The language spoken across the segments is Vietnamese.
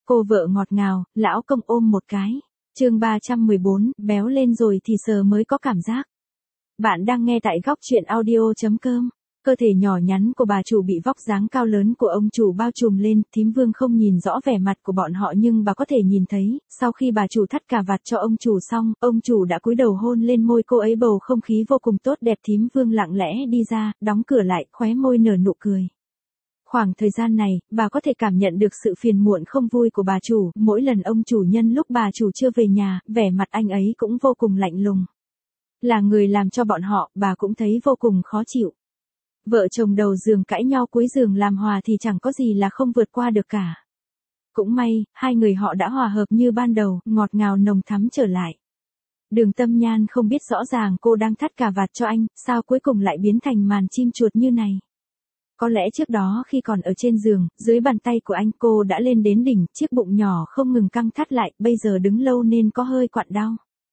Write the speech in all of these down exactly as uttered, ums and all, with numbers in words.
Cô vợ ngọt ngào, lão công ôm một cái. Chương ba trăm mười bốn, béo lên rồi thì sờ mới có cảm giác. Bạn đang nghe tại góc truyện audio chấm com. Cơ thể nhỏ nhắn của bà chủ bị vóc dáng cao lớn của ông chủ bao trùm lên, thím Vương không nhìn rõ vẻ mặt của bọn họ nhưng bà có thể nhìn thấy, sau khi bà chủ thắt cà vạt cho ông chủ xong, ông chủ đã cúi đầu hôn lên môi cô ấy, bầu không khí vô cùng tốt đẹp. Thím Vương lặng lẽ đi ra, đóng cửa lại, khóe môi nở nụ cười. Khoảng thời gian này, bà có thể cảm nhận được sự phiền muộn không vui của bà chủ, mỗi lần ông chủ nhân lúc bà chủ chưa về nhà, vẻ mặt anh ấy cũng vô cùng lạnh lùng. Là người làm cho bọn họ, bà cũng thấy vô cùng khó chịu. Vợ chồng đầu giường cãi nhau cuối giường làm hòa thì chẳng có gì là không vượt qua được cả. Cũng may, hai người họ đã hòa hợp như ban đầu, ngọt ngào nồng thắm trở lại. Đường Tâm Nhan không biết rõ ràng cô đang thắt cà vạt cho anh, sao cuối cùng lại biến thành màn chim chuột như này. Có lẽ trước đó khi còn ở trên giường, dưới bàn tay của anh cô đã lên đến đỉnh, chiếc bụng nhỏ không ngừng căng thắt lại, bây giờ đứng lâu nên có hơi quặn đau.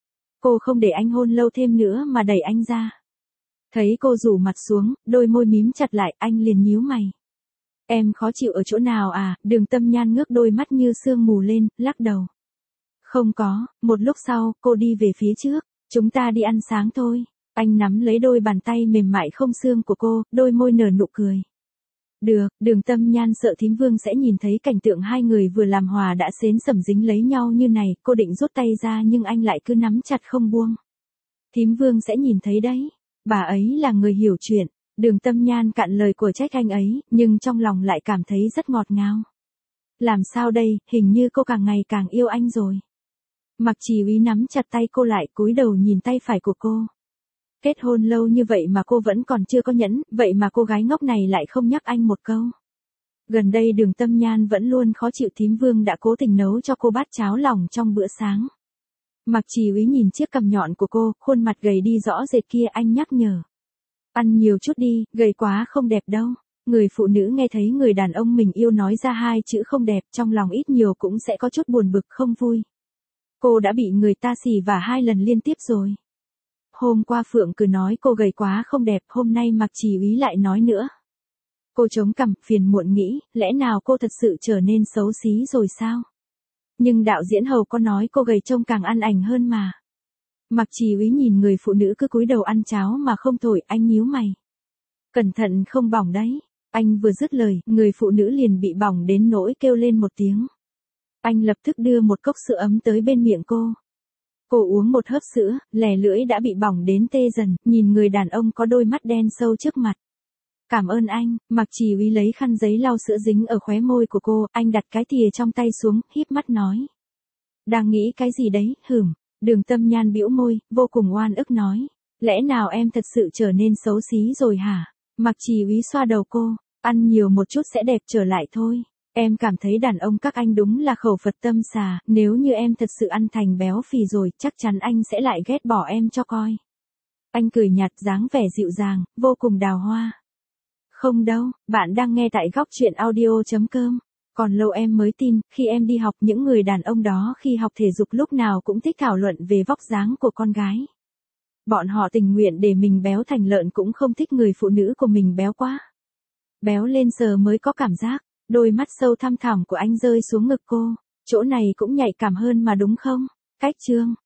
Cô không để anh hôn lâu thêm nữa mà đẩy anh ra. Thấy cô rủ mặt xuống, đôi môi mím chặt lại, anh liền nhíu mày. Em khó chịu ở chỗ nào à? Đường Tâm Nhan ngước đôi mắt như sương mù lên, lắc đầu. Không có. Một lúc sau, cô đi về phía trước. Chúng ta đi ăn sáng thôi. Anh nắm lấy đôi bàn tay mềm mại không xương của cô, đôi môi nở nụ cười. Được. Đường Tâm Nhan sợ thím Vương sẽ nhìn thấy cảnh tượng hai người vừa làm hòa đã xến sẩm dính lấy nhau như này, cô định rút tay ra nhưng anh lại cứ nắm chặt không buông. Thím Vương sẽ nhìn thấy đấy. Bà ấy là người hiểu chuyện. Đường Tâm Nhan cạn lời của trách anh ấy, nhưng trong lòng lại cảm thấy rất ngọt ngào. Làm sao đây, hình như cô càng ngày càng yêu anh rồi. Mạc Chỉ Úy nắm chặt tay cô lại, cúi đầu nhìn tay phải của cô. Kết hôn lâu như vậy mà cô vẫn còn chưa có nhẫn, vậy mà cô gái ngốc này lại không nhắc anh một câu. Gần đây Đường Tâm Nhan vẫn luôn khó chịu, thím Vương đã cố tình nấu cho cô bát cháo lòng trong bữa sáng. Mạc Chỉ Úy nhìn chiếc cằm nhọn của cô, khuôn mặt gầy đi rõ rệt kia, anh nhắc nhở. Ăn nhiều chút đi, gầy quá không đẹp đâu. Người phụ nữ nghe thấy người đàn ông mình yêu nói ra hai chữ không đẹp, trong lòng ít nhiều cũng sẽ có chút buồn bực không vui. Cô đã bị người ta xì vả hai lần liên tiếp rồi. Hôm qua Phượng cứ nói cô gầy quá không đẹp, hôm nay Mạc Chỉ Úy lại nói nữa. Cô chống cằm, phiền muộn nghĩ, lẽ nào cô thật sự trở nên xấu xí rồi sao? Nhưng đạo diễn Hầu có nói cô gầy trông càng ăn ảnh hơn mà. Mạc Chỉ Úy nhìn người phụ nữ cứ cúi đầu ăn cháo mà không thổi, anh nhíu mày. Cẩn thận không bỏng đấy. Anh vừa dứt lời, người phụ nữ liền bị bỏng đến nỗi kêu lên một tiếng. Anh lập tức đưa một cốc sữa ấm tới bên miệng cô. Cô uống một hớp sữa, lè lưỡi đã bị bỏng đến tê dần, nhìn người đàn ông có đôi mắt đen sâu trước mặt. Cảm ơn anh. Mạc Chỉ Úy lấy khăn giấy lau sữa dính ở khóe môi của cô, anh đặt cái thìa trong tay xuống, híp mắt nói. Đang nghĩ cái gì đấy, hửm. Đường Tâm Nhan bĩu môi, vô cùng oan ức nói. Lẽ nào em thật sự trở nên xấu xí rồi hả? Mạc Chỉ Úy xoa đầu cô, ăn nhiều một chút sẽ đẹp trở lại thôi. Em cảm thấy đàn ông các anh đúng là khẩu Phật tâm xà, nếu như em thật sự ăn thành béo phì rồi, chắc chắn anh sẽ lại ghét bỏ em cho coi. Anh cười nhạt, dáng vẻ dịu dàng, vô cùng đào hoa. Không đâu, bạn đang nghe tại góc truyện audio chấm com. Còn lâu em mới tin, khi em đi học những người đàn ông đó khi học thể dục lúc nào cũng thích thảo luận về vóc dáng của con gái. Bọn họ tình nguyện để mình béo thành lợn cũng không thích người phụ nữ của mình béo quá. Béo lên sờ mới có cảm giác. Đôi mắt sâu thăm thẳm của anh rơi xuống ngực cô. Chỗ này cũng nhạy cảm hơn mà đúng không? Cách chương.